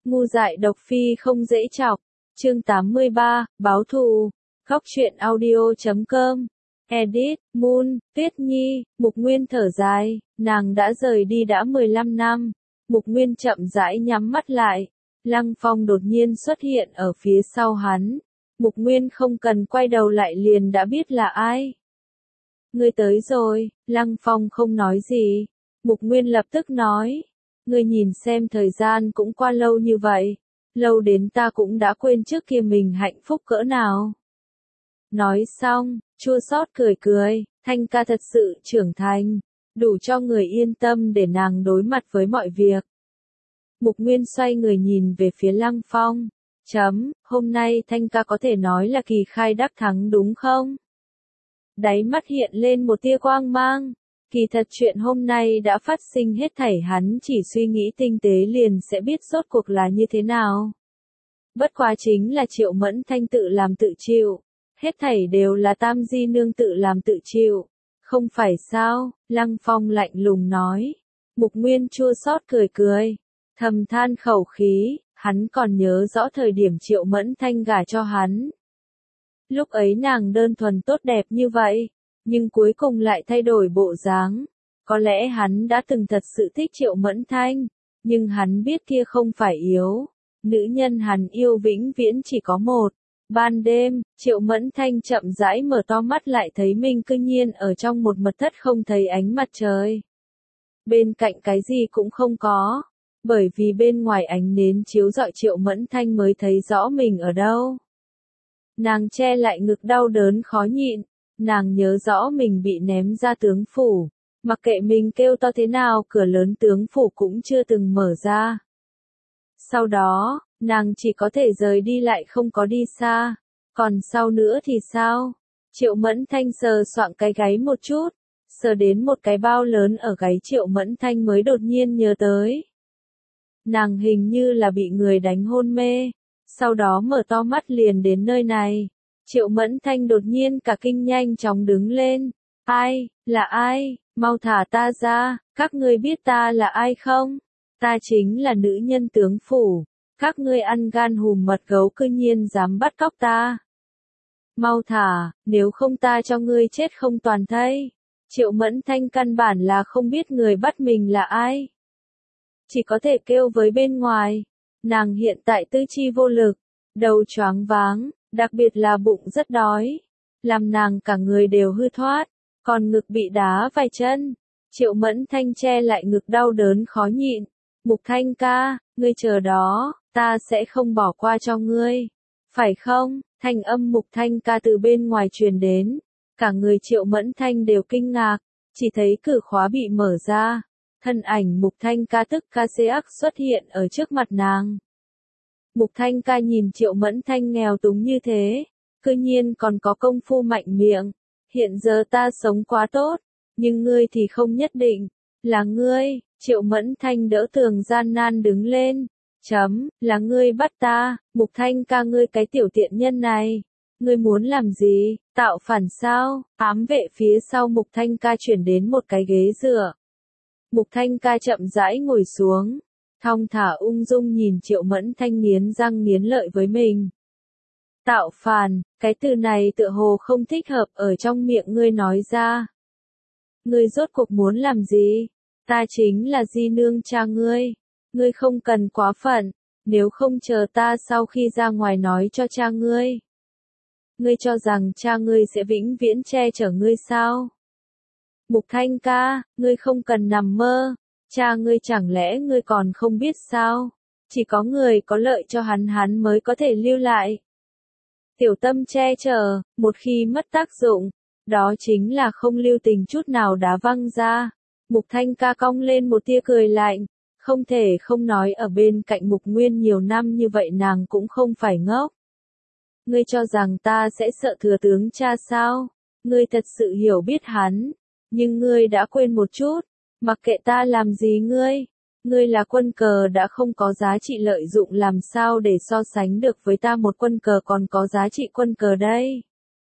Ngu dại độc phi không dễ chọc. Chương 83, báo thù. Góc truyện audio.com. Edit, Moon, Tuyết Nhi. Mục Nguyên thở dài, nàng đã rời đi đã 15 năm. Mục Nguyên chậm rãi nhắm mắt lại. Lăng Phong đột nhiên xuất hiện ở phía sau hắn. Mục Nguyên không cần quay đầu lại liền đã biết là ai. Ngươi tới rồi. Lăng Phong không nói gì. Mục Nguyên lập tức nói. Ngươi nhìn xem thời gian cũng qua lâu như vậy. Lâu đến ta cũng đã quên trước kia mình hạnh phúc cỡ nào. Nói xong, chua xót cười cười, Thanh ca thật sự trưởng thành, đủ cho người yên tâm để nàng đối mặt với mọi việc. Mục Nguyên xoay người nhìn về phía Lăng Phong. Hôm nay Thanh ca có thể nói là kỳ khai đắc thắng đúng không? Đáy mắt hiện lên một tia quang mang. Kỳ thật chuyện hôm nay đã phát sinh hết thảy hắn chỉ suy nghĩ tinh tế liền sẽ biết rốt cuộc là như thế nào. Bất quá chính là Triệu Mẫn Thanh tự làm tự chịu. Hết thảy đều là Tam Di Nương tự làm tự chịu. Không phải sao? Lăng Phong lạnh lùng nói. Mục Nguyên chua xót cười cười. Thầm than khẩu khí, hắn còn nhớ rõ thời điểm Triệu Mẫn Thanh gả cho hắn. Lúc ấy nàng đơn thuần tốt đẹp như vậy, nhưng cuối cùng lại thay đổi bộ dáng. Có lẽ hắn đã từng thật sự thích Triệu Mẫn Thanh, nhưng hắn biết kia không phải yếu. Nữ nhân hắn yêu vĩnh viễn chỉ có một. Ban đêm, Triệu Mẫn Thanh chậm rãi mở to mắt lại thấy mình cư nhiên ở trong một mật thất không thấy ánh mặt trời. Bên cạnh cái gì cũng không có, bởi vì bên ngoài ánh nến chiếu rọi Triệu Mẫn Thanh mới thấy rõ mình ở đâu. Nàng che lại ngực đau đớn khó nhịn, nàng nhớ rõ mình bị ném ra tướng phủ, mặc kệ mình kêu to thế nào cửa lớn tướng phủ cũng chưa từng mở ra. Sau đó, nàng chỉ có thể rời đi lại không có đi xa. Còn sau nữa thì sao? Triệu Mẫn Thanh sờ soạng cái gáy một chút, sờ đến một cái bao lớn ở gáy Triệu Mẫn Thanh mới đột nhiên nhớ tới. Nàng hình như là bị người đánh hôn mê, sau đó mở to mắt liền đến nơi này. Triệu Mẫn Thanh đột nhiên cả kinh nhanh chóng đứng lên. Ai, là ai? Mau thả ta ra, các ngươi biết ta là ai không? Ta chính là nữ nhân tướng phủ. Các ngươi ăn gan hùm mật gấu cư nhiên dám bắt cóc ta. Mau thả, nếu không ta cho ngươi chết không toàn thây. Triệu Mẫn Thanh căn bản là không biết người bắt mình là ai. Chỉ có thể kêu với bên ngoài. Nàng hiện tại tư chi vô lực, đầu choáng váng, đặc biệt là bụng rất đói. Làm nàng cả người đều hư thoát, còn ngực bị đá vài chân. Triệu Mẫn Thanh che lại ngực đau đớn khó nhịn. Mục Thanh ca, ngươi chờ đó, ta sẽ không bỏ qua cho ngươi. Phải không? Thanh âm Mục Thanh ca từ bên ngoài truyền đến. Cả người Triệu Mẫn Thanh đều kinh ngạc, chỉ thấy cửa khóa bị mở ra. Thân ảnh Mục Thanh ca tức ca xê ắc xuất hiện ở trước mặt nàng. Mục Thanh ca nhìn Triệu Mẫn Thanh nghèo túng như thế, cư nhiên còn có công phu mạnh miệng. Hiện giờ ta sống quá tốt, nhưng ngươi thì không nhất định. Là ngươi. Triệu Mẫn Thanh đỡ tường gian nan đứng lên. Là ngươi bắt ta. Mục Thanh ca ngươi cái tiểu tiện nhân này. Ngươi muốn làm gì? Tạo phản sao? Ám vệ phía sau Mục Thanh ca chuyển đến một cái ghế dựa. Mục Thanh ca chậm rãi ngồi xuống. Thong thả ung dung nhìn Triệu Mẫn Thanh nghiến răng nghiến lợi với mình. Tạo phản, cái từ này tựa hồ không thích hợp ở trong miệng ngươi nói ra. Ngươi rốt cuộc muốn làm gì? Ta chính là Di Nương cha ngươi. Ngươi không cần quá phận, nếu không chờ ta sau khi ra ngoài nói cho cha ngươi. Ngươi cho rằng cha ngươi sẽ vĩnh viễn che chở ngươi sao? Mục Thanh ca, ngươi không cần nằm mơ. Cha ngươi chẳng lẽ ngươi còn không biết sao? Chỉ có người có lợi cho hắn mới có thể lưu lại. Tiểu tâm che chở, một khi mất tác dụng, đó chính là không lưu tình chút nào đá văng ra. Mục Thanh ca cong lên một tia cười lạnh, không thể không nói ở bên cạnh Mục Nguyên nhiều năm như vậy nàng cũng không phải ngốc. Ngươi cho rằng ta sẽ sợ thừa tướng cha sao? Ngươi thật sự hiểu biết hắn, nhưng ngươi đã quên một chút, mặc kệ ta làm gì ngươi là quân cờ đã không có giá trị lợi dụng làm sao để so sánh được với ta một quân cờ còn có giá trị quân cờ đây.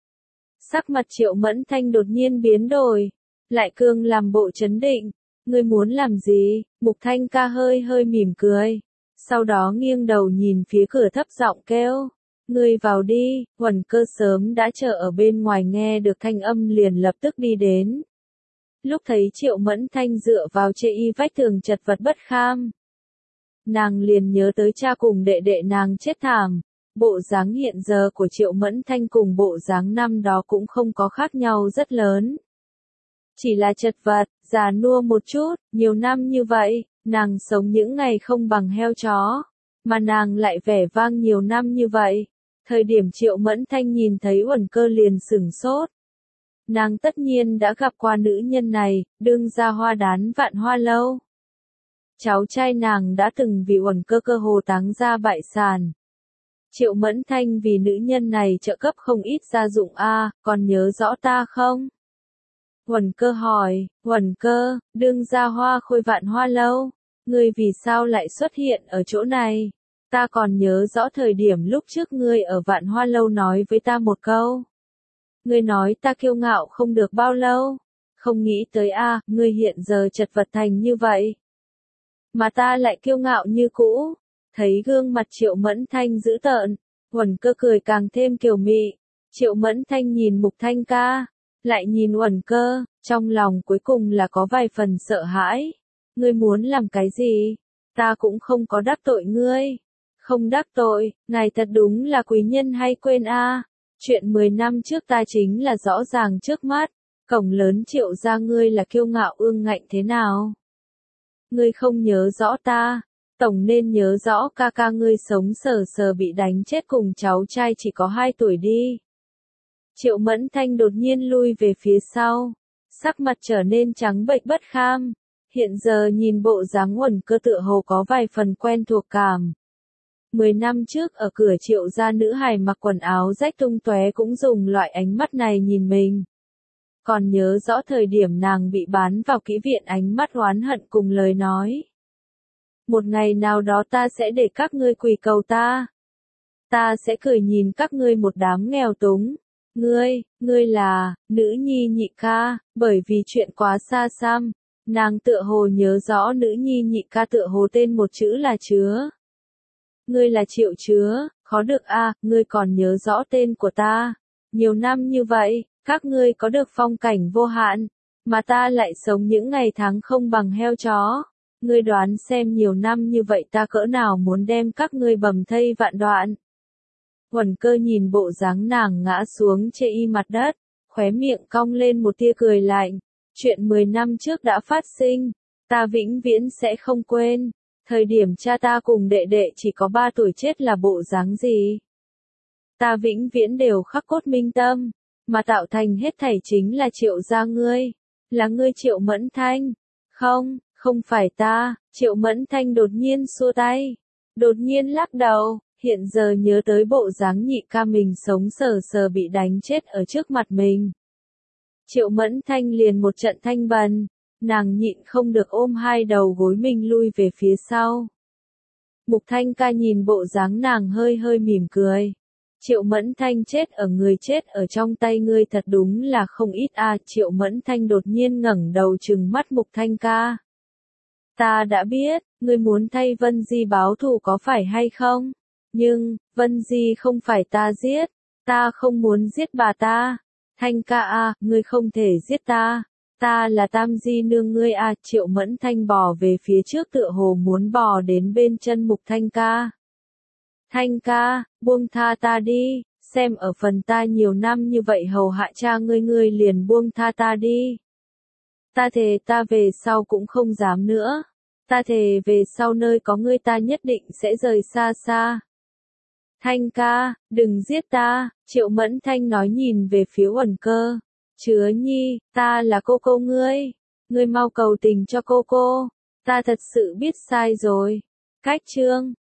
Sắc mặt Triệu Mẫn Thanh đột nhiên biến đổi. Lại cương làm bộ trấn định. Ngươi muốn làm gì? Mục Thanh ca hơi hơi mỉm cười. sau đó nghiêng đầu nhìn phía cửa thấp giọng kêu. Ngươi vào đi, Uẩn Cơ sớm đã chờ ở bên ngoài nghe được thanh âm liền lập tức đi đến. Lúc thấy Triệu Mẫn Thanh dựa vào chê y vách tường chật vật bất kham. Nàng liền nhớ tới cha cùng đệ đệ nàng chết thảm. Bộ dáng hiện giờ của Triệu Mẫn Thanh cùng bộ dáng năm đó cũng không có khác nhau rất lớn. Chỉ là chật vật, già nua một chút, nhiều năm như vậy, nàng sống những ngày không bằng heo chó. Mà nàng lại vẻ vang nhiều năm như vậy. Thời điểm Triệu Mẫn Thanh nhìn thấy Uẩn Cơ liền sửng sốt. Nàng tất nhiên đã gặp qua nữ nhân này, đương gia Hoa Đán Vạn Hoa Lâu. Cháu trai nàng đã từng vì Uẩn Cơ cơ hồ táng ra bại sản. Triệu Mẫn Thanh vì nữ nhân này trợ cấp không ít gia dụng còn nhớ rõ ta không? Uẩn Cơ hỏi, Uẩn Cơ, đương gia Hoa Khôi Vạn Hoa Lâu, ngươi vì sao lại xuất hiện ở chỗ này? Ta còn nhớ rõ thời điểm lúc trước ngươi ở Vạn Hoa Lâu nói với ta một câu. Ngươi nói ta kiêu ngạo không được bao lâu. Không nghĩ tới ngươi hiện giờ chật vật thành như vậy. Mà ta lại kiêu ngạo như cũ. Thấy gương mặt Triệu Mẫn Thanh dữ tợn, Uẩn Cơ cười càng thêm kiều mị. Triệu Mẫn Thanh nhìn Mục Thanh ca, lại nhìn Uẩn Cơ, trong lòng cuối cùng là có vài phần sợ hãi. Ngươi muốn làm cái gì? Ta cũng không có đắc tội ngươi. Không đắc tội, ngài thật đúng là quý nhân hay quên Chuyện 10 năm trước ta chính là rõ ràng trước mắt, cổng lớn Triệu gia ngươi là kiêu ngạo ương ngạnh thế nào? Ngươi không nhớ rõ ta, tổng nên nhớ rõ ca ca ngươi sống sờ sờ bị đánh chết cùng cháu trai chỉ có 2 tuổi đi. Triệu Mẫn Thanh đột nhiên lui về phía sau, sắc mặt trở nên trắng bệch bất kham, hiện giờ nhìn bộ dáng Uẩn Cơ tựa hồ có vài phần quen thuộc cảm. 10 năm trước ở cửa Triệu gia nữ hài mặc quần áo rách tung tóe cũng dùng loại ánh mắt này nhìn mình. Còn nhớ rõ thời điểm nàng bị bán vào kỹ viện ánh mắt oán hận cùng lời nói. Một ngày nào đó ta sẽ để các ngươi quỳ cầu ta. Ta sẽ cười nhìn các ngươi một đám nghèo túng. Ngươi là, nữ nhi nhị ca, bởi vì chuyện quá xa xăm. Nàng tựa hồ nhớ rõ nữ nhi nhị ca tựa hồ tên một chữ là Chứa. Ngươi là Triệu Chứa, khó được ngươi còn nhớ rõ tên của ta. Nhiều năm như vậy, các ngươi có được phong cảnh vô hạn, mà ta lại sống những ngày tháng không bằng heo chó. Ngươi đoán xem nhiều năm như vậy ta cỡ nào muốn đem các ngươi bầm thây vạn đoạn. Uẩn Cơ nhìn bộ dáng nàng ngã xuống chê y mặt đất, khóe miệng cong lên một tia cười lạnh. Chuyện 10 năm trước đã phát sinh, ta vĩnh viễn sẽ không quên. Thời điểm cha ta cùng đệ đệ chỉ có 3 tuổi chết là bộ dáng gì? Ta vĩnh viễn đều khắc cốt minh tâm, mà tạo thành hết thảy chính là Triệu gia ngươi. Là ngươi Triệu Mẫn Thanh. Không phải ta. Triệu Mẫn Thanh đột nhiên xua tay. Đột nhiên lắc đầu, hiện giờ nhớ tới bộ dáng nhị ca mình sống sờ sờ bị đánh chết ở trước mặt mình. Triệu Mẫn Thanh liền một trận thanh bần. Nàng nhịn không được ôm 2 đầu gối mình lui về phía sau. Mục Thanh ca nhìn bộ dáng nàng hơi hơi mỉm cười. Triệu Mẫn Thanh chết ở người chết ở trong tay ngươi thật đúng là không ít Triệu Mẫn Thanh đột nhiên ngẩng đầu trừng mắt Mục Thanh ca. Ta đã biết, ngươi muốn thay Vân Di báo thù có phải hay không? Nhưng, Vân Di không phải ta giết. Ta không muốn giết bà ta. Thanh ca ngươi không thể giết ta. Ta là Tam Di nương ngươi Triệu Mẫn Thanh bò về phía trước tựa hồ muốn bò đến bên chân Mục Thanh ca. Thanh ca, buông tha ta đi, xem ở phần ta nhiều năm như vậy hầu hạ cha ngươi liền buông tha ta đi. Ta thề ta về sau cũng không dám nữa. Ta thề về sau nơi có ngươi ta nhất định sẽ rời xa xa. Thanh ca, đừng giết ta, Triệu Mẫn Thanh nói nhìn về phía Uẩn Cơ. Chứa nhi, ta là cô ngươi mau cầu tình cho cô. Ta thật sự biết sai rồi. Cách chương